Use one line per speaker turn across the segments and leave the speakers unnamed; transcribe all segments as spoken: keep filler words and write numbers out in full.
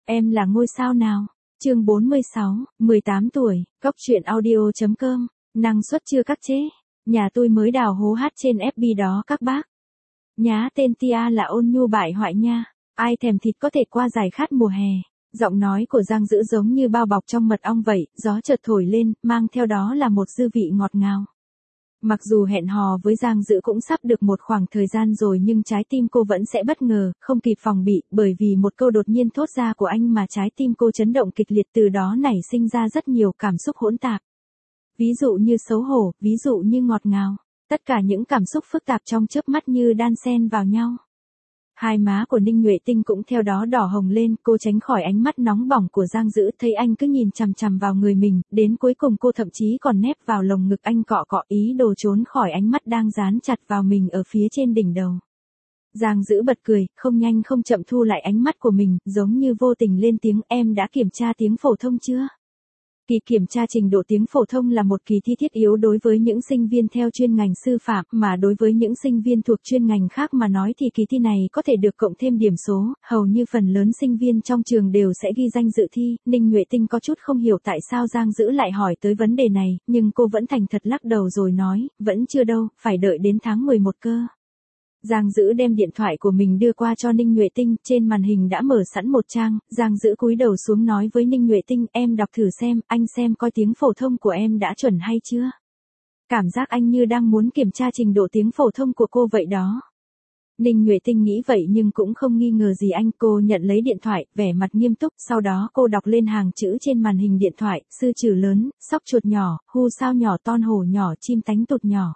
Em là ngôi sao nào? Chương bốn mươi sáu, mười tám tuổi, Cóc truyện audio.com, năng suất chưa các chế. Nhà tôi mới đào hố hát trên ép bê đó các bác. Nhá tên Tia là ôn nhu bại hoại nha. Ai thèm thịt có thể qua giải khát mùa hè. Giọng nói của Giang Dữ giống như bao bọc trong mật ong vậy, gió chợt thổi lên, mang theo đó là một dư vị ngọt ngào. Mặc dù hẹn hò với Giang Dữ cũng sắp được một khoảng thời gian rồi nhưng trái tim cô vẫn sẽ bất ngờ, không kịp phòng bị, bởi vì một câu đột nhiên thốt ra của anh mà trái tim cô chấn động kịch liệt, từ đó nảy sinh ra rất nhiều cảm xúc hỗn tạp. Ví dụ như xấu hổ, ví dụ như ngọt ngào, tất cả những cảm xúc phức tạp trong chớp mắt như đan xen vào nhau. Hai má của Ninh Nhuệ Tinh cũng theo đó đỏ hồng lên, cô tránh khỏi ánh mắt nóng bỏng của Giang Dữ, thấy anh cứ nhìn chằm chằm vào người mình, đến cuối cùng cô thậm chí còn nép vào lồng ngực anh cọ cọ, ý đồ trốn khỏi ánh mắt đang dán chặt vào mình ở phía trên đỉnh đầu. Giang Dữ bật cười, không nhanh không chậm thu lại ánh mắt của mình, giống như vô tình lên tiếng, em đã kiểm tra tiếng phổ thông chưa? Kỳ kiểm tra trình độ tiếng phổ thông là một kỳ thi thiết yếu đối với những sinh viên theo chuyên ngành sư phạm, mà đối với những sinh viên thuộc chuyên ngành khác mà nói thì kỳ thi này có thể được cộng thêm điểm số, hầu như phần lớn sinh viên trong trường đều sẽ ghi danh dự thi. Ninh Nhuệ Tinh có chút không hiểu tại sao Giang Dữ lại hỏi tới vấn đề này, nhưng cô vẫn thành thật lắc đầu rồi nói, vẫn chưa đâu, phải đợi đến tháng mười một cơ. Giang Dữ đem điện thoại của mình đưa qua cho Ninh Nhuệ Tinh, trên màn hình đã mở sẵn một trang, Giang Dữ cúi đầu xuống nói với Ninh Nhuệ Tinh, em đọc thử xem, anh xem coi tiếng phổ thông của em đã chuẩn hay chưa. Cảm giác anh như đang muốn kiểm tra trình độ tiếng phổ thông của cô vậy đó. Ninh Nhuệ Tinh nghĩ vậy nhưng cũng không nghi ngờ gì anh, cô nhận lấy điện thoại, vẻ mặt nghiêm túc, sau đó cô đọc lên hàng chữ trên màn hình điện thoại, sư trừ lớn, sóc chuột nhỏ, hu sao nhỏ, ton hổ nhỏ, chim tánh tụt nhỏ.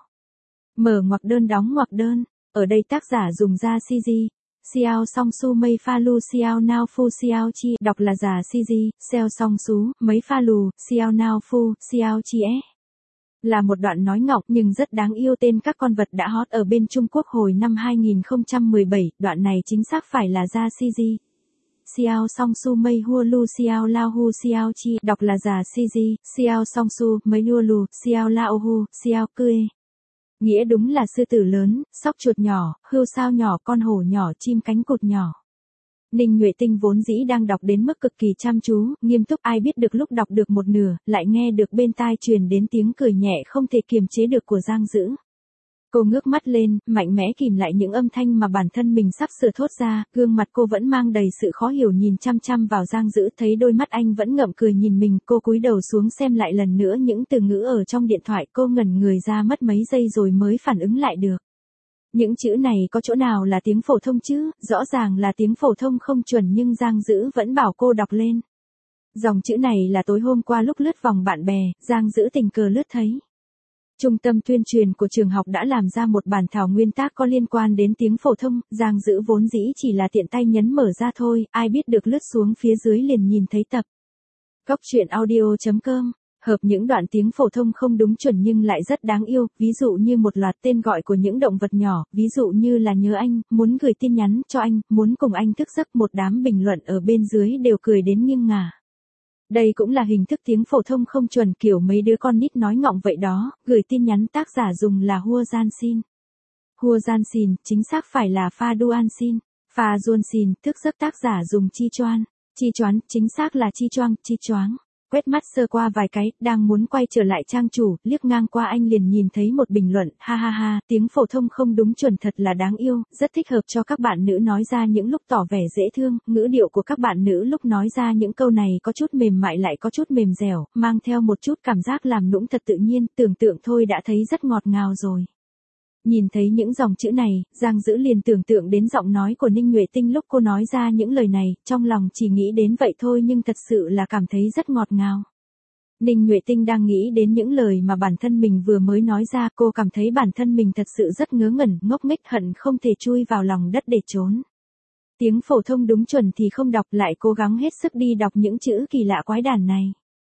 Mở ngoặc đơn đóng ngoặc đơn. Ở đây tác giả dùng ra xê giê, Xiao Song Su Mei Pha Lu Xiao Nao Phu Xiao Chi, đọc là giả xê giê, Xiao Song Su, mấy Pha Lù, Xiao Nao Phu, Xiao Chi é. Là một đoạn nói ngọng nhưng rất đáng yêu, tên các con vật đã hot ở bên Trung Quốc hồi năm hai nghìn không trăm mười bảy, đoạn này chính xác phải là ra xê giê. Xiao Song Su Mei Hua Lu Xiao Lao Hu Xiao Chi, đọc là giả xê giê, Xiao Song Su, mấy Hua Lu, Xiao Lao Hu, Xiao Cue. Nghĩa đúng là sư tử lớn, sóc chuột nhỏ, hươu sao nhỏ, con hổ nhỏ, chim cánh cụt nhỏ. Ninh Nhuệ Tinh vốn dĩ đang đọc đến mức cực kỳ chăm chú, nghiêm túc, ai biết được lúc đọc được một nửa, lại nghe được bên tai truyền đến tiếng cười nhẹ không thể kiềm chế được của Giang Dữ. Cô ngước mắt lên, mạnh mẽ kìm lại những âm thanh mà bản thân mình sắp sửa thốt ra, gương mặt cô vẫn mang đầy sự khó hiểu nhìn chăm chăm vào Giang Dữ, thấy đôi mắt anh vẫn ngậm cười nhìn mình, cô cúi đầu xuống xem lại lần nữa những từ ngữ ở trong điện thoại, cô ngẩn người ra mất mấy giây rồi mới phản ứng lại được. Những chữ này có chỗ nào là tiếng phổ thông chứ, rõ ràng là tiếng phổ thông không chuẩn nhưng Giang Dữ vẫn bảo cô đọc lên. Dòng chữ này là tối hôm qua lúc lướt vòng bạn bè, Giang Dữ tình cờ lướt thấy. Trung tâm tuyên truyền của trường học đã làm ra một bản thảo nguyên tác có liên quan đến tiếng phổ thông, Giang Dữ vốn dĩ chỉ là tiện tay nhấn mở ra thôi, ai biết được lướt xuống phía dưới liền nhìn thấy tập. Cóc truyện audio.com, hợp những đoạn tiếng phổ thông không đúng chuẩn nhưng lại rất đáng yêu, ví dụ như một loạt tên gọi của những động vật nhỏ, ví dụ như là nhớ anh, muốn gửi tin nhắn cho anh, muốn cùng anh thức giấc, một đám bình luận ở bên dưới đều cười đến nghiêng ngả. Đây cũng là hình thức tiếng phổ thông không chuẩn kiểu mấy đứa con nít nói ngọng vậy đó, gửi tin nhắn tác giả dùng là Hua Gian Xin. Hua Gian Xin, chính xác phải là Pha Duan Xin. Pha Duan Xin, thức giấc tác giả dùng Chi Choan. Chi Choán, chính xác là Chi Choang, Chi Choáng. Quét mắt sơ qua vài cái, đang muốn quay trở lại trang chủ, liếc ngang qua anh liền nhìn thấy một bình luận, ha ha ha, tiếng phổ thông không đúng chuẩn thật là đáng yêu, rất thích hợp cho các bạn nữ nói ra những lúc tỏ vẻ dễ thương, ngữ điệu của các bạn nữ lúc nói ra những câu này có chút mềm mại lại có chút mềm dẻo, mang theo một chút cảm giác làm nũng thật tự nhiên, tưởng tượng thôi đã thấy rất ngọt ngào rồi. Nhìn thấy những dòng chữ này, Giang Dữ liền tưởng tượng đến giọng nói của Ninh Nhuệ Tinh lúc cô nói ra những lời này, trong lòng chỉ nghĩ đến vậy thôi nhưng thật sự là cảm thấy rất ngọt ngào. Ninh Nhuệ Tinh đang nghĩ đến những lời mà bản thân mình vừa mới nói ra, cô cảm thấy bản thân mình thật sự rất ngớ ngẩn, ngốc nghếch, hận không thể chui vào lòng đất để trốn. Tiếng phổ thông đúng chuẩn thì không đọc, lại cố gắng hết sức đi đọc những chữ kỳ lạ quái đản này.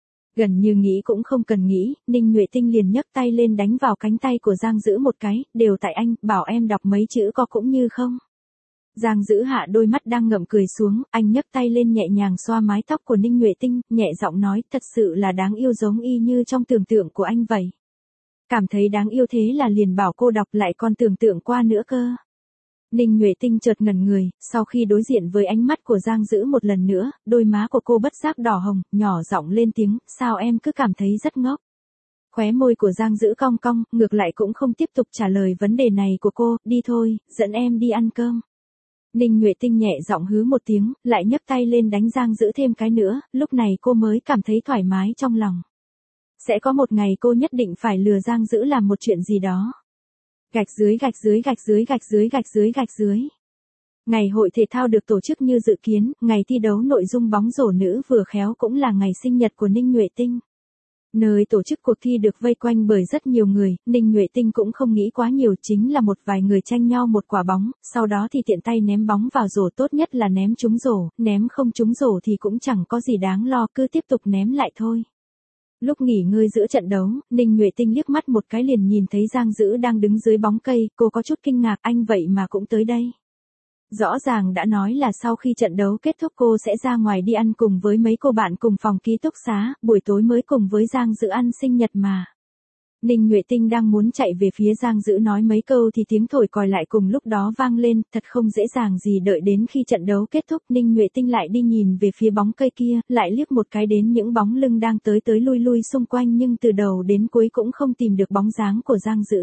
Gần như nghĩ cũng không cần nghĩ, Ninh Nhuệ Tinh liền nhấc tay lên đánh vào cánh tay của Giang Dữ một cái, đều tại anh, bảo em đọc mấy chữ có cũng như không. Giang Dữ hạ đôi mắt đang ngậm cười xuống, anh nhấc tay lên nhẹ nhàng xoa mái tóc của Ninh Nhuệ Tinh, nhẹ giọng nói, thật sự là đáng yêu giống y như trong tưởng tượng của anh vậy. Cảm thấy đáng yêu thế là liền bảo cô đọc lại còn tưởng tượng qua nữa cơ. Ninh Nhuệ Tinh chợt ngẩn người, sau khi đối diện với ánh mắt của Giang Dữ một lần nữa, đôi má của cô bất giác đỏ hồng, nhỏ giọng lên tiếng, sao em cứ cảm thấy rất ngốc. Khóe môi của Giang Dữ cong cong, ngược lại cũng không tiếp tục trả lời vấn đề này của cô, đi thôi, dẫn em đi ăn cơm. Ninh Nhuệ Tinh nhẹ giọng hứ một tiếng, lại nhấc tay lên đánh Giang Dữ thêm cái nữa, lúc này cô mới cảm thấy thoải mái trong lòng. Sẽ có một ngày cô nhất định phải lừa Giang Dữ làm một chuyện gì đó. Gạch dưới gạch dưới gạch dưới gạch dưới gạch dưới gạch dưới. Ngày hội thể thao được tổ chức như dự kiến, ngày thi đấu nội dung bóng rổ nữ vừa khéo cũng là ngày sinh nhật của Ninh Nhuệ Tinh. Nơi tổ chức cuộc thi được vây quanh bởi rất nhiều người, Ninh Nhuệ Tinh cũng không nghĩ quá nhiều, chính là một vài người tranh nhau một quả bóng, sau đó thì tiện tay ném bóng vào rổ, tốt nhất là ném trúng rổ, ném không trúng rổ thì cũng chẳng có gì đáng lo, cứ tiếp tục ném lại thôi. Lúc nghỉ ngơi giữa trận đấu, Ninh Nhuệ Tinh liếc mắt một cái liền nhìn thấy Giang Dữ đang đứng dưới bóng cây, cô có chút kinh ngạc, anh vậy mà cũng tới đây. Rõ ràng đã nói là sau khi trận đấu kết thúc cô sẽ ra ngoài đi ăn cùng với mấy cô bạn cùng phòng ký túc xá, buổi tối mới cùng với Giang Dữ ăn sinh nhật mà. Ninh Nhuệ Tinh đang muốn chạy về phía Giang Dữ nói mấy câu thì tiếng thổi còi lại cùng lúc đó vang lên, thật không dễ dàng gì đợi đến khi trận đấu kết thúc Ninh Nhuệ Tinh lại đi nhìn về phía bóng cây kia, lại liếc một cái đến những bóng lưng đang tới tới lui lui xung quanh nhưng từ đầu đến cuối cũng không tìm được bóng dáng của Giang Dữ.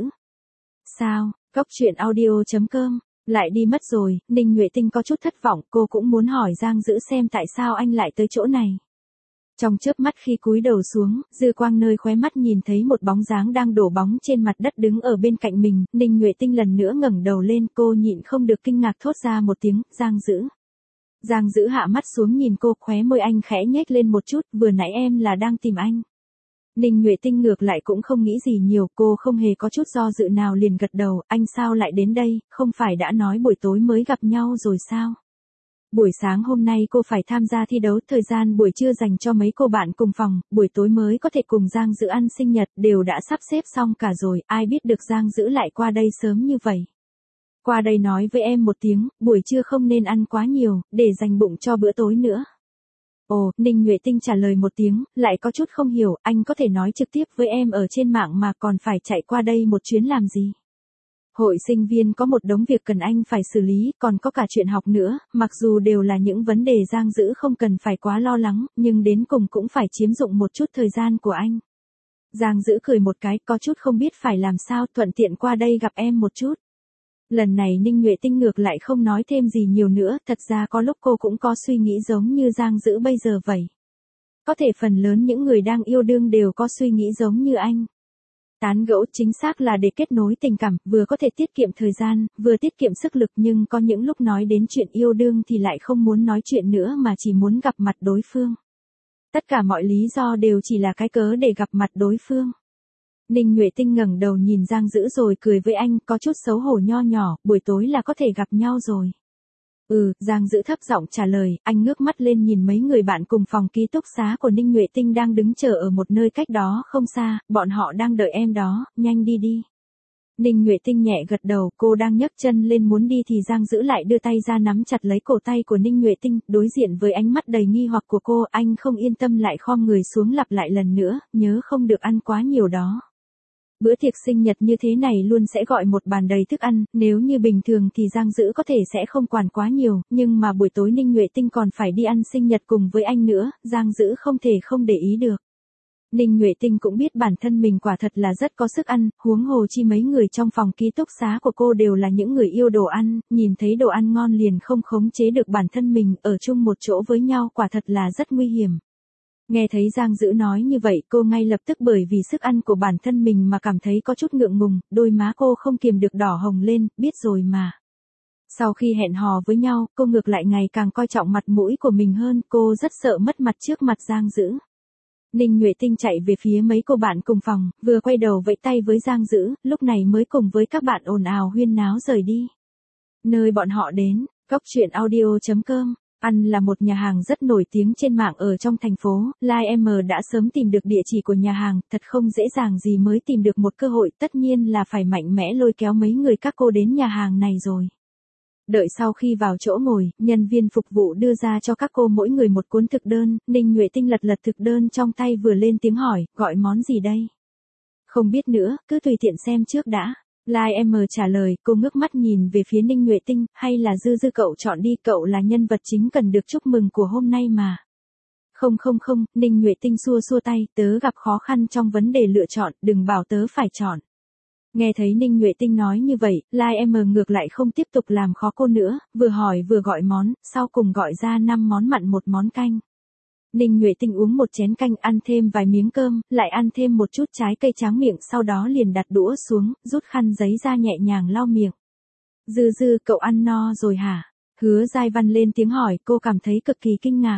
Sao, Cóc Truyện Audio chấm com lại đi mất rồi, Ninh Nhuệ Tinh có chút thất vọng, cô cũng muốn hỏi Giang Dữ xem tại sao anh lại tới chỗ này. Trong chớp mắt khi cúi đầu xuống, dư quang nơi khóe mắt nhìn thấy một bóng dáng đang đổ bóng trên mặt đất đứng ở bên cạnh mình, Ninh Nhuệ Tinh lần nữa ngẩng đầu lên, cô nhịn không được kinh ngạc thốt ra một tiếng, Giang Dữ. Giang Dữ hạ mắt xuống nhìn cô, khóe môi anh khẽ nhếch lên một chút, vừa nãy em là đang tìm anh. Ninh Nhuệ Tinh ngược lại cũng không nghĩ gì nhiều, cô không hề có chút do dự nào liền gật đầu, anh sao lại đến đây, không phải đã nói buổi tối mới gặp nhau rồi sao? Buổi sáng hôm nay cô phải tham gia thi đấu, thời gian buổi trưa dành cho mấy cô bạn cùng phòng, buổi tối mới có thể cùng Giang Dữ ăn sinh nhật, đều đã sắp xếp xong cả rồi, ai biết được Giang Dữ lại qua đây sớm như vậy. Qua đây nói với em một tiếng, buổi trưa không nên ăn quá nhiều, để dành bụng cho bữa tối nữa. Ồ, Ninh Nhuệ Tinh trả lời một tiếng, lại có chút không hiểu, anh có thể nói trực tiếp với em ở trên mạng mà còn phải chạy qua đây một chuyến làm gì? Hội sinh viên có một đống việc cần anh phải xử lý, còn có cả chuyện học nữa, mặc dù đều là những vấn đề Giang Dữ không cần phải quá lo lắng, nhưng đến cùng cũng phải chiếm dụng một chút thời gian của anh. Giang Dữ cười một cái, có chút không biết phải làm sao, thuận tiện qua đây gặp em một chút. Lần này Ninh Nhuệ Tinh ngược lại không nói thêm gì nhiều nữa, thật ra có lúc cô cũng có suy nghĩ giống như Giang Dữ bây giờ vậy. Có thể phần lớn những người đang yêu đương đều có suy nghĩ giống như anh. Tán gẫu chính xác là để kết nối tình cảm, vừa có thể tiết kiệm thời gian, vừa tiết kiệm sức lực, nhưng có những lúc nói đến chuyện yêu đương thì lại không muốn nói chuyện nữa mà chỉ muốn gặp mặt đối phương. Tất cả mọi lý do đều chỉ là cái cớ để gặp mặt đối phương. Ninh Nhuệ Tinh ngẩng đầu nhìn Giang Dữ rồi cười với anh, có chút xấu hổ nho nhỏ, buổi tối là có thể gặp nhau rồi. Ừ, Giang Dữ thấp giọng trả lời, anh ngước mắt lên nhìn mấy người bạn cùng phòng ký túc xá của Ninh Nhuệ Tinh đang đứng chờ ở một nơi cách đó không xa, bọn họ đang đợi em đó, nhanh đi đi. Ninh Nhuệ Tinh nhẹ gật đầu, cô đang nhấc chân lên muốn đi thì Giang Dữ lại đưa tay ra nắm chặt lấy cổ tay của Ninh Nhuệ Tinh, đối diện với ánh mắt đầy nghi hoặc của cô, anh không yên tâm lại khom người xuống lặp lại lần nữa, nhớ không được ăn quá nhiều đó. Bữa tiệc sinh nhật như thế này luôn sẽ gọi một bàn đầy thức ăn, nếu như bình thường thì Giang Dữ có thể sẽ không quản quá nhiều, nhưng mà buổi tối Ninh Nhuệ Tinh còn phải đi ăn sinh nhật cùng với anh nữa, Giang Dữ không thể không để ý được. Ninh Nhuệ Tinh cũng biết bản thân mình quả thật là rất có sức ăn, huống hồ chi mấy người trong phòng ký túc xá của cô đều là những người yêu đồ ăn, nhìn thấy đồ ăn ngon liền không khống chế được bản thân mình, ở chung một chỗ với nhau quả thật là rất nguy hiểm. Nghe thấy Giang Dữ nói như vậy, cô ngay lập tức bởi vì sức ăn của bản thân mình mà cảm thấy có chút ngượng ngùng, đôi má cô không kiềm được đỏ hồng lên, biết rồi mà. Sau khi hẹn hò với nhau, cô ngược lại ngày càng coi trọng mặt mũi của mình hơn, cô rất sợ mất mặt trước mặt Giang Dữ. Ninh Nhuệ Tinh chạy về phía mấy cô bạn cùng phòng, vừa quay đầu vẫy tay với Giang Dữ, lúc này mới cùng với các bạn ồn ào huyên náo rời đi. Nơi bọn họ đến, Cóc Truyện Audio chấm com. Ăn là một nhà hàng rất nổi tiếng trên mạng ở trong thành phố, Lai M đã sớm tìm được địa chỉ của nhà hàng, thật không dễ dàng gì mới tìm được một cơ hội, tất nhiên là phải mạnh mẽ lôi kéo mấy người các cô đến nhà hàng này rồi. Đợi sau khi vào chỗ ngồi, nhân viên phục vụ đưa ra cho các cô mỗi người một cuốn thực đơn, Ninh Nhuệ Tinh lật lật thực đơn trong tay vừa lên tiếng hỏi, gọi món gì đây? Không biết nữa, cứ tùy tiện xem trước đã. Lai em trả lời, cô ngước mắt nhìn về phía Ninh Nhuệ Tinh, hay là Dư Dư cậu chọn đi, cậu là nhân vật chính cần được chúc mừng của hôm nay mà. Không không không, Ninh Nhuệ Tinh xua xua tay, tớ gặp khó khăn trong vấn đề lựa chọn, đừng bảo tớ phải chọn. Nghe thấy Ninh Nhuệ Tinh nói như vậy, Lai em ngược lại không tiếp tục làm khó cô nữa, vừa hỏi vừa gọi món, sau cùng gọi ra năm món mặn một món canh. Ninh Nhuệ Tinh uống một chén canh, ăn thêm vài miếng cơm, lại ăn thêm một chút trái cây tráng miệng, sau đó liền đặt đũa xuống, rút khăn giấy ra nhẹ nhàng lau miệng. Dư Dư, cậu ăn no rồi hả? Hứa Giai Văn lên tiếng hỏi, cô cảm thấy cực kỳ kinh ngạc.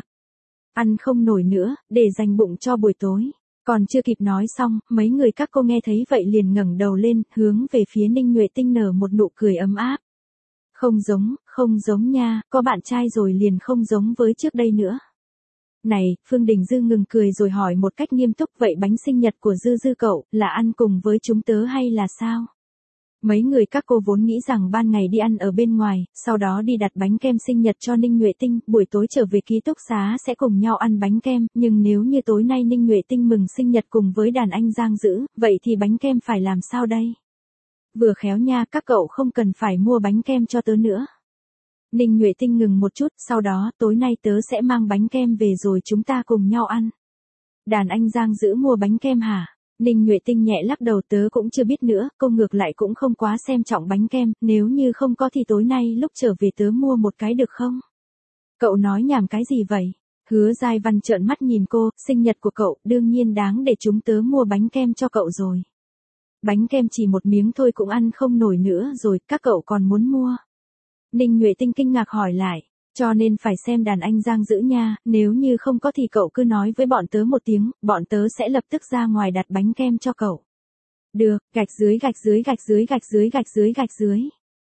Ăn không nổi nữa, để dành bụng cho buổi tối. Còn chưa kịp nói xong, mấy người các cô nghe thấy vậy liền ngẩng đầu lên, hướng về phía Ninh Nhuệ Tinh nở một nụ cười ấm áp. Không giống, không giống nha, có bạn trai rồi liền không giống với trước đây nữa. Này, Phương Đình Dư ngừng cười rồi hỏi một cách nghiêm túc, vậy bánh sinh nhật của Dư Dư cậu, là ăn cùng với chúng tớ hay là sao? Mấy người các cô vốn nghĩ rằng ban ngày đi ăn ở bên ngoài, sau đó đi đặt bánh kem sinh nhật cho Ninh Nhuệ Tinh, buổi tối trở về ký túc xá sẽ cùng nhau ăn bánh kem, nhưng nếu như tối nay Ninh Nhuệ Tinh mừng sinh nhật cùng với đàn anh Giang Dữ, vậy thì bánh kem phải làm sao đây? Vừa khéo nha, các cậu không cần phải mua bánh kem cho tớ nữa. Ninh Nhuệ Tinh ngừng một chút, sau đó tối nay tớ sẽ mang bánh kem về rồi chúng ta cùng nhau ăn. Đàn anh Giang Dữ mua bánh kem hả? Ninh Nhuệ Tinh nhẹ lắc đầu, tớ cũng chưa biết nữa, cô ngược lại cũng không quá xem trọng bánh kem, nếu như không có thì tối nay lúc trở về tớ mua một cái được không? Cậu nói nhảm cái gì vậy? Hứa Giai Văn trợn mắt nhìn cô, sinh nhật của cậu, đương nhiên đáng để chúng tớ mua bánh kem cho cậu rồi. Bánh kem chỉ một miếng thôi cũng ăn không nổi nữa rồi, các cậu còn muốn mua? Ninh Nhuệ Tinh kinh ngạc hỏi lại, cho nên phải xem đàn anh Giang Dữ nha, nếu như không có thì cậu cứ nói với bọn tớ một tiếng, bọn tớ sẽ lập tức ra ngoài đặt bánh kem cho cậu. Được, gạch dưới gạch dưới gạch dưới gạch dưới gạch dưới gạch dưới.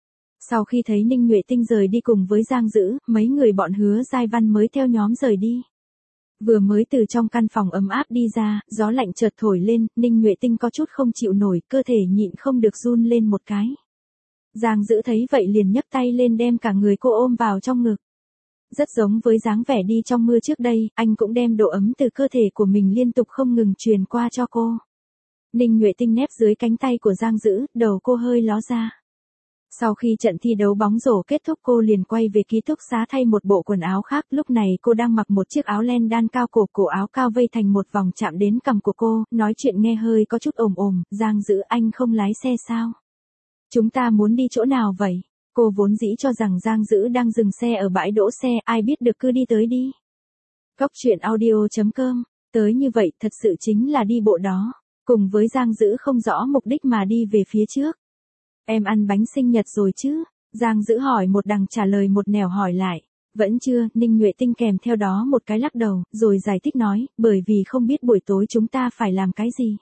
Sau khi thấy Ninh Nhuệ Tinh rời đi cùng với Giang Dữ, mấy người bọn Hứa Giai Văn mới theo nhóm rời đi. Vừa mới từ trong căn phòng ấm áp đi ra, gió lạnh chợt thổi lên, Ninh Nhuệ Tinh có chút không chịu nổi, cơ thể nhịn không được run lên một cái. Giang Dữ thấy vậy liền nhấc tay lên đem cả người cô ôm vào trong ngực. Rất giống với dáng vẻ đi trong mưa trước đây, anh cũng đem độ ấm từ cơ thể của mình liên tục không ngừng truyền qua cho cô. Ninh Nhuệ Tinh nép dưới cánh tay của Giang Dữ, đầu cô hơi ló ra. Sau khi trận thi đấu bóng rổ kết thúc cô liền quay về ký túc xá thay một bộ quần áo khác, lúc này cô đang mặc một chiếc áo len đan cao cổ, cổ áo cao vây thành một vòng chạm đến cằm của cô, nói chuyện nghe hơi có chút ồm ồm, Giang Dữ, anh không lái xe sao? Chúng ta muốn đi chỗ nào vậy? Cô vốn dĩ cho rằng Giang Dữ đang dừng xe ở bãi đỗ xe, ai biết được cứ đi tới đi. Cóc truyện audio chấm com, tới như vậy thật sự chính là đi bộ đó, cùng với Giang Dữ không rõ mục đích mà đi về phía trước. Em ăn bánh sinh nhật rồi chứ? Giang Dữ hỏi một đằng trả lời một nẻo hỏi lại. Vẫn chưa, Ninh Nhuệ Tinh kèm theo đó một cái lắc đầu, rồi giải thích nói, bởi vì không biết buổi tối chúng ta phải làm cái gì.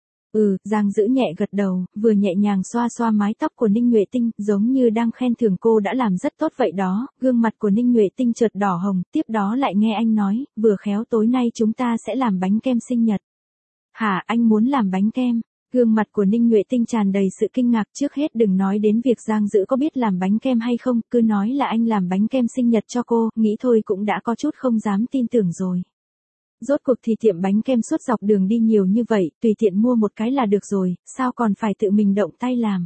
Ừ, Giang Dữ nhẹ gật đầu, vừa nhẹ nhàng xoa xoa mái tóc của Ninh Nhuệ Tinh, giống như đang khen thưởng cô đã làm rất tốt vậy đó, gương mặt của Ninh Nhuệ Tinh chợt đỏ hồng, tiếp đó lại nghe anh nói, vừa khéo tối nay chúng ta sẽ làm bánh kem sinh nhật. Hả, anh muốn làm bánh kem? Gương mặt của Ninh Nhuệ Tinh tràn đầy sự kinh ngạc, trước hết đừng nói đến việc Giang Dữ có biết làm bánh kem hay không, cứ nói là anh làm bánh kem sinh nhật cho cô, nghĩ thôi cũng đã có chút không dám tin tưởng rồi. Rốt cuộc thì tiệm bánh kem suốt dọc đường đi nhiều như vậy, tùy tiện mua một cái là được rồi, sao còn phải tự mình động tay làm.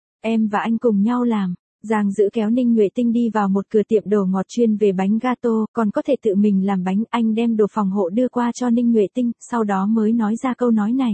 Em và anh cùng nhau làm. Giang Dữ kéo Ninh Nhuệ Tinh đi vào một cửa tiệm đồ ngọt chuyên về bánh gato, còn có thể tự mình làm bánh, anh đem đồ phòng hộ đưa qua cho Ninh Nhuệ Tinh, sau đó mới nói ra câu nói này.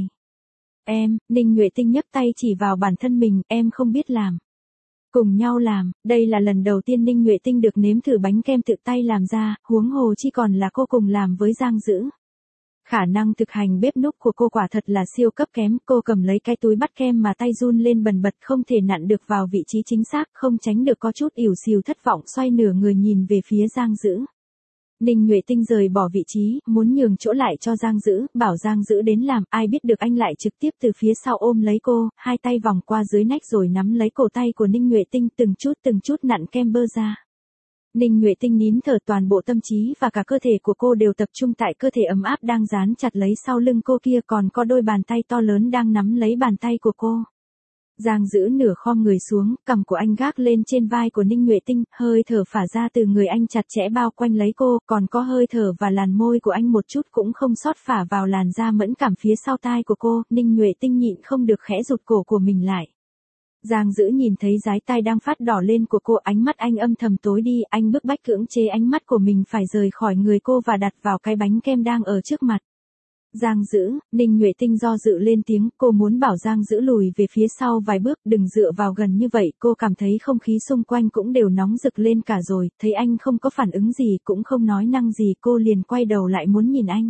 Em, Ninh Nhuệ Tinh nhấc tay chỉ vào bản thân mình, em không biết làm. Cùng nhau làm, đây là lần đầu tiên Ninh Nhuệ Tinh được nếm thử bánh kem tự tay làm ra, huống hồ chi còn là cô cùng làm với Giang Dữ. Khả năng thực hành bếp núc của cô quả thật là siêu cấp kém, cô cầm lấy cái túi bắt kem mà tay run lên bần bật không thể nặn được vào vị trí chính xác, không tránh được có chút ỉu xìu thất vọng xoay nửa người nhìn về phía Giang Dữ. Ninh Nhuệ Tinh rời bỏ vị trí, muốn nhường chỗ lại cho Giang Dữ, bảo Giang Dữ đến làm, ai biết được anh lại trực tiếp từ phía sau ôm lấy cô, hai tay vòng qua dưới nách rồi nắm lấy cổ tay của Ninh Nhuệ Tinh từng chút từng chút nặn kem bơ ra. Ninh Nhuệ Tinh nín thở, toàn bộ tâm trí và cả cơ thể của cô đều tập trung tại cơ thể ấm áp đang dán chặt lấy sau lưng cô kia, còn có đôi bàn tay to lớn đang nắm lấy bàn tay của cô. Giang Dữ nửa khom người xuống, cằm của anh gác lên trên vai của Ninh Nhuệ Tinh, hơi thở phả ra từ người anh chặt chẽ bao quanh lấy cô, còn có hơi thở và làn môi của anh một chút cũng không sót phả vào làn da mẫn cảm phía sau tai của cô, Ninh Nhuệ Tinh nhịn không được khẽ rụt cổ của mình lại. Giang Dữ nhìn thấy dái tai đang phát đỏ lên của cô, ánh mắt anh âm thầm tối đi, anh bức bách cưỡng chế ánh mắt của mình phải rời khỏi người cô và đặt vào cái bánh kem đang ở trước mặt. Giang Dữ, Ninh Nhuệ Tinh do dự lên tiếng, cô muốn bảo Giang Dữ lùi về phía sau vài bước, đừng dựa vào gần như vậy, cô cảm thấy không khí xung quanh cũng đều nóng rực lên cả rồi, thấy anh không có phản ứng gì cũng không nói năng gì, cô liền quay đầu lại muốn nhìn anh.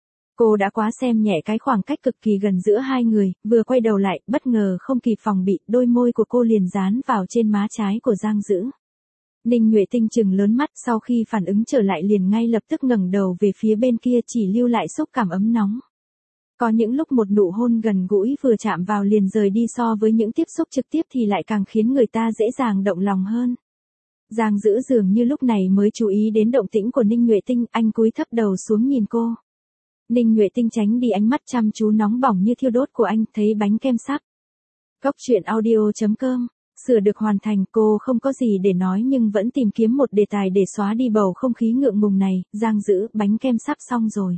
Cô đã quá xem nhẹ cái khoảng cách cực kỳ gần giữa hai người, vừa quay đầu lại, bất ngờ không kịp phòng bị, đôi môi của cô liền dán vào trên má trái của Giang Dữ. Ninh Nhuệ Tinh trừng lớn mắt, sau khi phản ứng trở lại liền ngay lập tức ngẩng đầu về phía bên kia, chỉ lưu lại xúc cảm ấm nóng. Có những lúc một nụ hôn gần gũi vừa chạm vào liền rời đi so với những tiếp xúc trực tiếp thì lại càng khiến người ta dễ dàng động lòng hơn. Giang Dữ dường như lúc này mới chú ý đến động tĩnh của Ninh Nhuệ Tinh, anh cúi thấp đầu xuống nhìn cô. Ninh Nhuệ Tinh tránh đi ánh mắt chăm chú nóng bỏng như thiêu đốt của anh, thấy bánh kem sắp. Góc truyện audio chấm com sửa được hoàn thành, cô không có gì để nói nhưng vẫn tìm kiếm một đề tài để xóa đi bầu không khí ngượng ngùng này. Giang Dữ, bánh kem sắp xong rồi.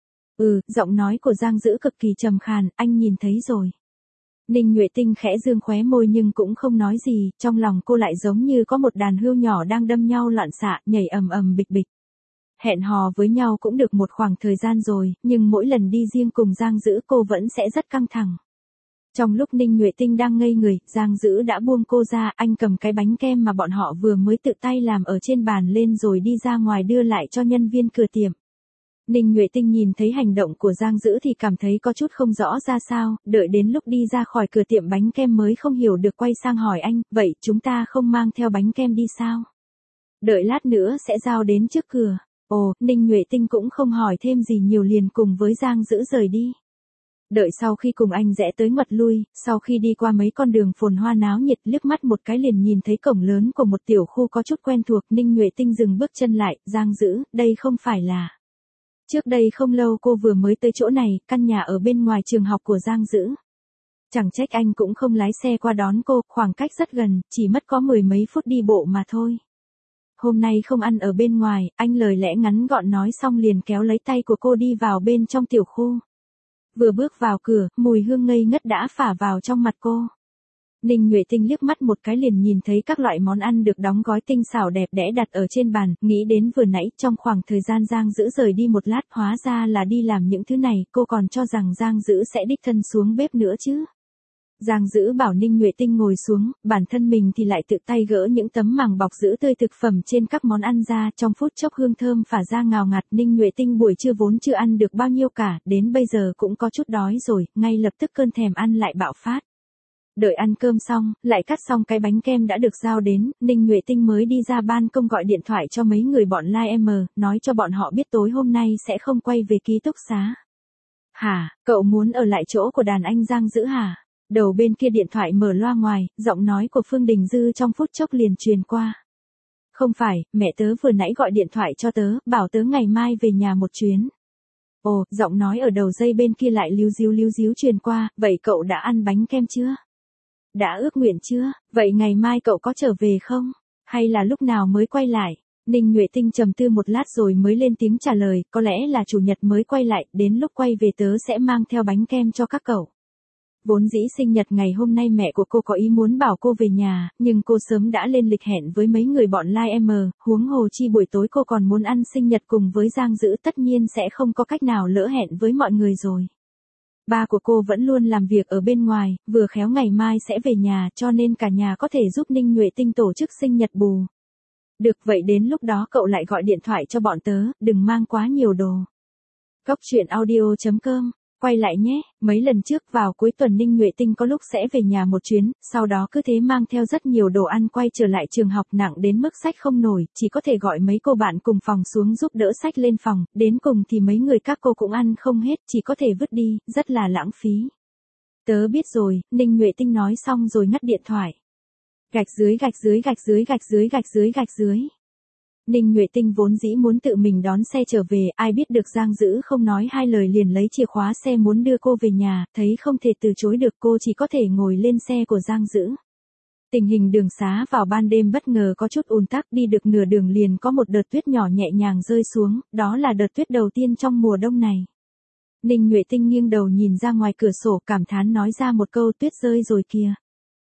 Ừ, giọng nói của Giang Dữ cực kỳ trầm khàn, anh nhìn thấy rồi. Ninh Nhuệ Tinh khẽ dương khóe môi nhưng cũng không nói gì, trong lòng cô lại giống như có một đàn hươu nhỏ đang đâm nhau loạn xạ, nhảy ầm ầm bịch bịch. Hẹn hò với nhau cũng được một khoảng thời gian rồi, nhưng mỗi lần đi riêng cùng Giang Dữ cô vẫn sẽ rất căng thẳng. Trong lúc Ninh Nhuệ Tinh đang ngây người, Giang Dữ đã buông cô ra, anh cầm cái bánh kem mà bọn họ vừa mới tự tay làm ở trên bàn lên rồi đi ra ngoài đưa lại cho nhân viên cửa tiệm. Ninh Nhuệ Tinh nhìn thấy hành động của Giang Dữ thì cảm thấy có chút không rõ ra sao, đợi đến lúc đi ra khỏi cửa tiệm bánh kem mới không hiểu được quay sang hỏi anh, vậy chúng ta không mang theo bánh kem đi sao? Đợi lát nữa sẽ giao đến trước cửa. Ồ, Ninh Nhuệ Tinh cũng không hỏi thêm gì nhiều liền cùng với Giang Dữ rời đi. Đợi sau khi cùng anh rẽ tới ngoặt lui, sau khi đi qua mấy con đường phồn hoa náo nhiệt liếc mắt một cái liền nhìn thấy cổng lớn của một tiểu khu có chút quen thuộc. Ninh Nhuệ Tinh dừng bước chân lại, Giang Dữ, đây không phải là... Trước đây không lâu cô vừa mới tới chỗ này, căn nhà ở bên ngoài trường học của Giang Dữ. Chẳng trách anh cũng không lái xe qua đón cô, khoảng cách rất gần, chỉ mất có mười mấy phút đi bộ mà thôi. Hôm nay không ăn ở bên ngoài, anh lời lẽ ngắn gọn nói xong liền kéo lấy tay của cô đi vào bên trong tiểu khu. Vừa bước vào cửa, mùi hương ngây ngất đã phả vào trong mặt cô. Ninh Nhuệ Tinh liếc mắt một cái liền nhìn thấy các loại món ăn được đóng gói tinh xảo đẹp đẽ đặt ở trên bàn, nghĩ đến vừa nãy trong khoảng thời gian Giang Dữ rời đi một lát, hóa ra là đi làm những thứ này, cô còn cho rằng Giang Dữ sẽ đích thân xuống bếp nữa chứ. Giang Dữ bảo Ninh Nhuệ Tinh ngồi xuống, bản thân mình thì lại tự tay gỡ những tấm màng bọc giữ tươi thực phẩm trên các món ăn ra, trong phút chốc hương thơm phả ra ngào ngạt. Ninh Nhuệ Tinh buổi trưa vốn chưa ăn được bao nhiêu cả, đến bây giờ cũng có chút đói rồi, ngay lập tức cơn thèm ăn lại bạo phát. Đợi ăn cơm xong, lại cắt xong cái bánh kem đã được giao đến, Ninh Nhuệ Tinh mới đi ra ban công gọi điện thoại cho mấy người bọn Lai M, nói cho bọn họ biết tối hôm nay sẽ không quay về ký túc xá. Hả, cậu muốn ở lại chỗ của đàn anh Giang Dữ hả? Đầu bên kia điện thoại mở loa ngoài, giọng nói của Phương Đình Dư trong phút chốc liền truyền qua. Không phải, mẹ tớ vừa nãy gọi điện thoại cho tớ, bảo tớ ngày mai về nhà một chuyến. Ồ, giọng nói ở đầu dây bên kia lại líu díu líu díu truyền qua, vậy cậu đã ăn bánh kem chưa? Đã ước nguyện chưa? Vậy ngày mai cậu có trở về không? Hay là lúc nào mới quay lại? Ninh Nhuệ Tinh trầm tư một lát rồi mới lên tiếng trả lời, có lẽ là chủ nhật mới quay lại, đến lúc quay về tớ sẽ mang theo bánh kem cho các cậu. Vốn dĩ sinh nhật ngày hôm nay mẹ của cô có ý muốn bảo cô về nhà, nhưng cô sớm đã lên lịch hẹn với mấy người bọn Lai M, huống hồ chi buổi tối cô còn muốn ăn sinh nhật cùng với Giang Dữ, tất nhiên sẽ không có cách nào lỡ hẹn với mọi người rồi. Ba của cô vẫn luôn làm việc ở bên ngoài, vừa khéo ngày mai sẽ về nhà cho nên cả nhà có thể giúp Ninh Nhuệ Tinh tổ chức sinh nhật bù. Được vậy đến lúc đó cậu lại gọi điện thoại cho bọn tớ, đừng mang quá nhiều đồ. Góc truyện audio chấm com Quay lại nhé, mấy lần trước vào cuối tuần Ninh Nhuệ Tinh có lúc sẽ về nhà một chuyến, sau đó cứ thế mang theo rất nhiều đồ ăn quay trở lại trường học, nặng đến mức xách không nổi, chỉ có thể gọi mấy cô bạn cùng phòng xuống giúp đỡ xách lên phòng, đến cùng thì mấy người các cô cũng ăn không hết, chỉ có thể vứt đi, rất là lãng phí. Tớ biết rồi, Ninh Nhuệ Tinh nói xong rồi ngắt điện thoại. Gạch dưới gạch dưới gạch dưới gạch dưới gạch dưới gạch dưới. Ninh Nhuệ Tinh vốn dĩ muốn tự mình đón xe trở về, ai biết được Giang Dữ không nói hai lời liền lấy chìa khóa xe muốn đưa cô về nhà, thấy không thể từ chối được cô chỉ có thể ngồi lên xe của Giang Dữ. Tình hình đường xá vào ban đêm bất ngờ có chút ùn tắc, đi được nửa đường liền có một đợt tuyết nhỏ nhẹ nhàng rơi xuống, đó là đợt tuyết đầu tiên trong mùa đông này. Ninh Nhuệ Tinh nghiêng đầu nhìn ra ngoài cửa sổ cảm thán nói ra một câu tuyết rơi rồi kìa.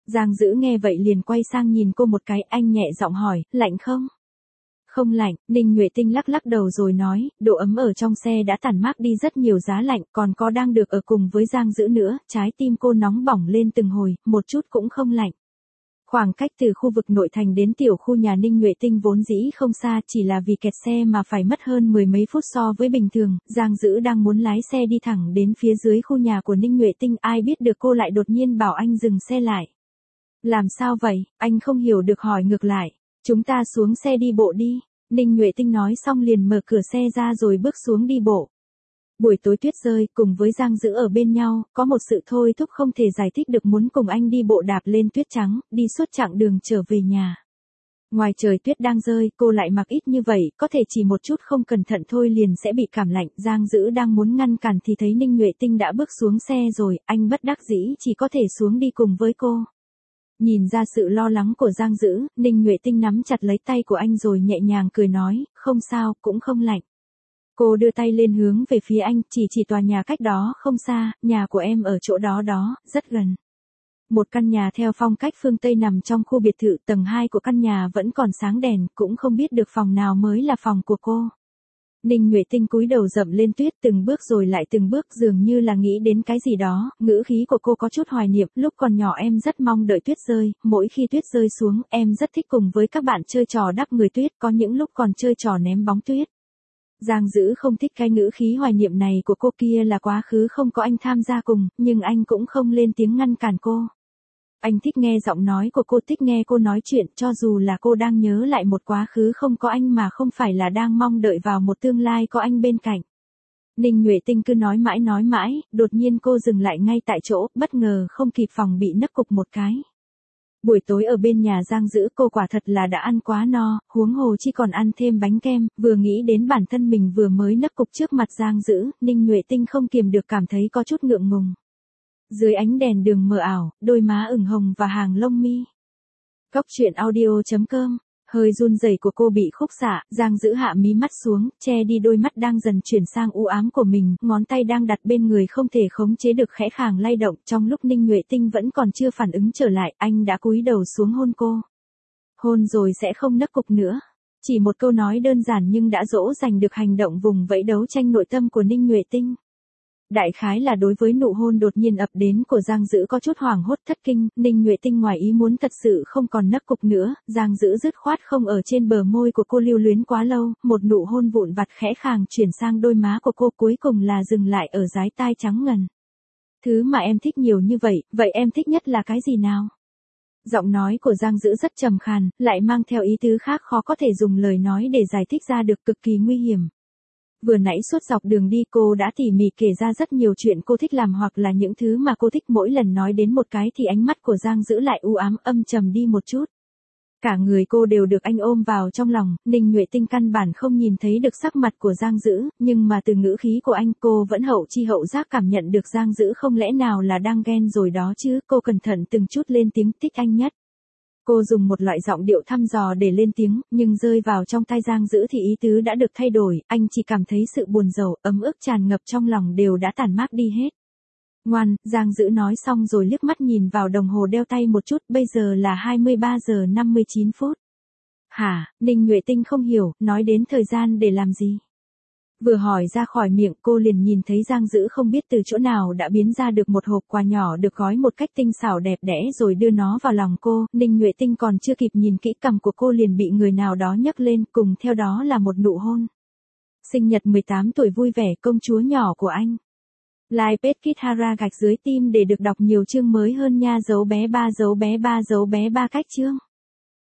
Giang Dữ nghe vậy liền quay sang nhìn cô một cái, anh nhẹ giọng hỏi, lạnh không? Không lạnh, Ninh Nhuệ Tinh lắc lắc đầu rồi nói, độ ấm ở trong xe đã tản mát đi rất nhiều giá lạnh, còn có đang được ở cùng với Giang Dữ nữa, trái tim cô nóng bỏng lên từng hồi, một chút cũng không lạnh. Khoảng cách từ khu vực nội thành đến tiểu khu nhà Ninh Nhuệ Tinh vốn dĩ không xa, chỉ là vì kẹt xe mà phải mất hơn mười mấy phút so với bình thường, Giang Dữ đang muốn lái xe đi thẳng đến phía dưới khu nhà của Ninh Nhuệ Tinh, ai biết được cô lại đột nhiên bảo anh dừng xe lại. Làm sao vậy, anh không hiểu được hỏi ngược lại, chúng ta xuống xe đi bộ đi, Ninh Nhuệ Tinh nói xong liền mở cửa xe ra rồi bước xuống đi bộ. Buổi tối tuyết rơi, cùng với Giang Dữ ở bên nhau, có một sự thôi thúc không thể giải thích được muốn cùng anh đi bộ đạp lên tuyết trắng, đi suốt chặng đường trở về nhà. Ngoài trời tuyết đang rơi, cô lại mặc ít như vậy, có thể chỉ một chút không cẩn thận thôi liền sẽ bị cảm lạnh. Giang Dữ đang muốn ngăn cản thì thấy Ninh Nhuệ Tinh đã bước xuống xe rồi, anh bất đắc dĩ chỉ có thể xuống đi cùng với cô. Nhìn ra sự lo lắng của Giang Dữ, Ninh Nhuệ Tinh nắm chặt lấy tay của anh rồi nhẹ nhàng cười nói, không sao, cũng không lạnh. Cô đưa tay lên hướng về phía anh, chỉ chỉ tòa nhà cách đó không xa, nhà của em ở chỗ đó đó, rất gần. Một căn nhà theo phong cách phương Tây nằm trong khu biệt thự, tầng hai của căn nhà vẫn còn sáng đèn, cũng không biết được phòng nào mới là phòng của cô. Ninh Nhuệ Tinh cúi đầu dậm lên tuyết từng bước rồi lại từng bước, dường như là nghĩ đến cái gì đó, ngữ khí của cô có chút hoài niệm, lúc còn nhỏ em rất mong đợi tuyết rơi, mỗi khi tuyết rơi xuống, em rất thích cùng với các bạn chơi trò đắp người tuyết, có những lúc còn chơi trò ném bóng tuyết. Giang Dữ không thích cái ngữ khí hoài niệm này của cô, kia là quá khứ không có anh tham gia cùng, nhưng anh cũng không lên tiếng ngăn cản cô. Anh thích nghe giọng nói của cô, thích nghe cô nói chuyện, cho dù là cô đang nhớ lại một quá khứ không có anh mà không phải là đang mong đợi vào một tương lai có anh bên cạnh. Ninh Nhuệ Tinh cứ nói mãi nói mãi, đột nhiên cô dừng lại ngay tại chỗ, bất ngờ không kịp phòng bị nấc cục một cái. Buổi tối ở bên nhà Giang Dữ cô quả thật là đã ăn quá no, huống hồ chỉ còn ăn thêm bánh kem, vừa nghĩ đến bản thân mình vừa mới nấc cục trước mặt Giang Dữ, Ninh Nhuệ Tinh không kiềm được cảm thấy có chút ngượng ngùng. Dưới ánh đèn đường mờ ảo, đôi má ửng hồng và hàng lông mi. Cóc truyện audio chấm com. Hơi run rẩy của cô bị khúc xạ, Giang Dữ hạ mí mắt xuống, che đi đôi mắt đang dần chuyển sang u ám của mình, ngón tay đang đặt bên người không thể khống chế được khẽ khàng lay động, trong lúc Ninh Nhuệ Tinh vẫn còn chưa phản ứng trở lại, anh đã cúi đầu xuống hôn cô. Hôn rồi sẽ không nấc cục nữa. Chỉ một câu nói đơn giản nhưng đã dỗ dành được hành động vùng vẫy đấu tranh nội tâm của Ninh Nhuệ Tinh. Đại khái là đối với nụ hôn đột nhiên ập đến của Giang Dữ có chút hoảng hốt thất kinh, Ninh Nhuệ Tinh ngoài ý muốn thật sự không còn nấc cục nữa, Giang Dữ dứt khoát không ở trên bờ môi của cô lưu luyến quá lâu, một nụ hôn vụn vặt khẽ khàng chuyển sang đôi má của cô, cuối cùng là dừng lại ở dái tai trắng ngần. Thứ mà em thích nhiều như vậy, vậy em thích nhất là cái gì nào? Giọng nói của Giang Dữ rất trầm khàn, lại mang theo ý tứ khác khó có thể dùng lời nói để giải thích ra được, cực kỳ nguy hiểm. Vừa nãy suốt dọc đường đi cô đã tỉ mỉ kể ra rất nhiều chuyện cô thích làm hoặc là những thứ mà cô thích, mỗi lần nói đến một cái thì ánh mắt của Giang Dữ lại u ám âm trầm đi một chút. Cả người cô đều được anh ôm vào trong lòng, Ninh Nhuệ Tinh căn bản không nhìn thấy được sắc mặt của Giang Dữ, nhưng mà từ ngữ khí của anh cô vẫn hậu chi hậu giác cảm nhận được Giang Dữ không lẽ nào là đang ghen rồi đó chứ, cô cẩn thận từng chút lên tiếng thích anh nhất. Cô dùng một loại giọng điệu thăm dò để lên tiếng, nhưng rơi vào trong tai Giang Dữ thì ý tứ đã được thay đổi, anh chỉ cảm thấy sự buồn rầu, ấm ức tràn ngập trong lòng đều đã tản mát đi hết. Ngoan, Giang Dữ nói xong rồi liếc mắt nhìn vào đồng hồ đeo tay một chút, bây giờ là hai mươi ba giờ năm mươi chín phút. Hả, Ninh Nhuệ Tinh không hiểu, nói đến thời gian để làm gì? Vừa hỏi ra khỏi miệng cô liền nhìn thấy Giang Dữ không biết từ chỗ nào đã biến ra được một hộp quà nhỏ được gói một cách tinh xảo đẹp đẽ rồi đưa nó vào lòng cô, Ninh Nhuệ Tinh còn chưa kịp nhìn kỹ cằm của cô liền bị người nào đó nhấc lên, cùng theo đó là một nụ hôn. Sinh nhật mười tám tuổi vui vẻ, công chúa nhỏ của anh. Like page Kid Hara gạch dưới tim để được đọc nhiều chương mới hơn nha, dấu bé ba dấu bé ba dấu bé ba cách chương.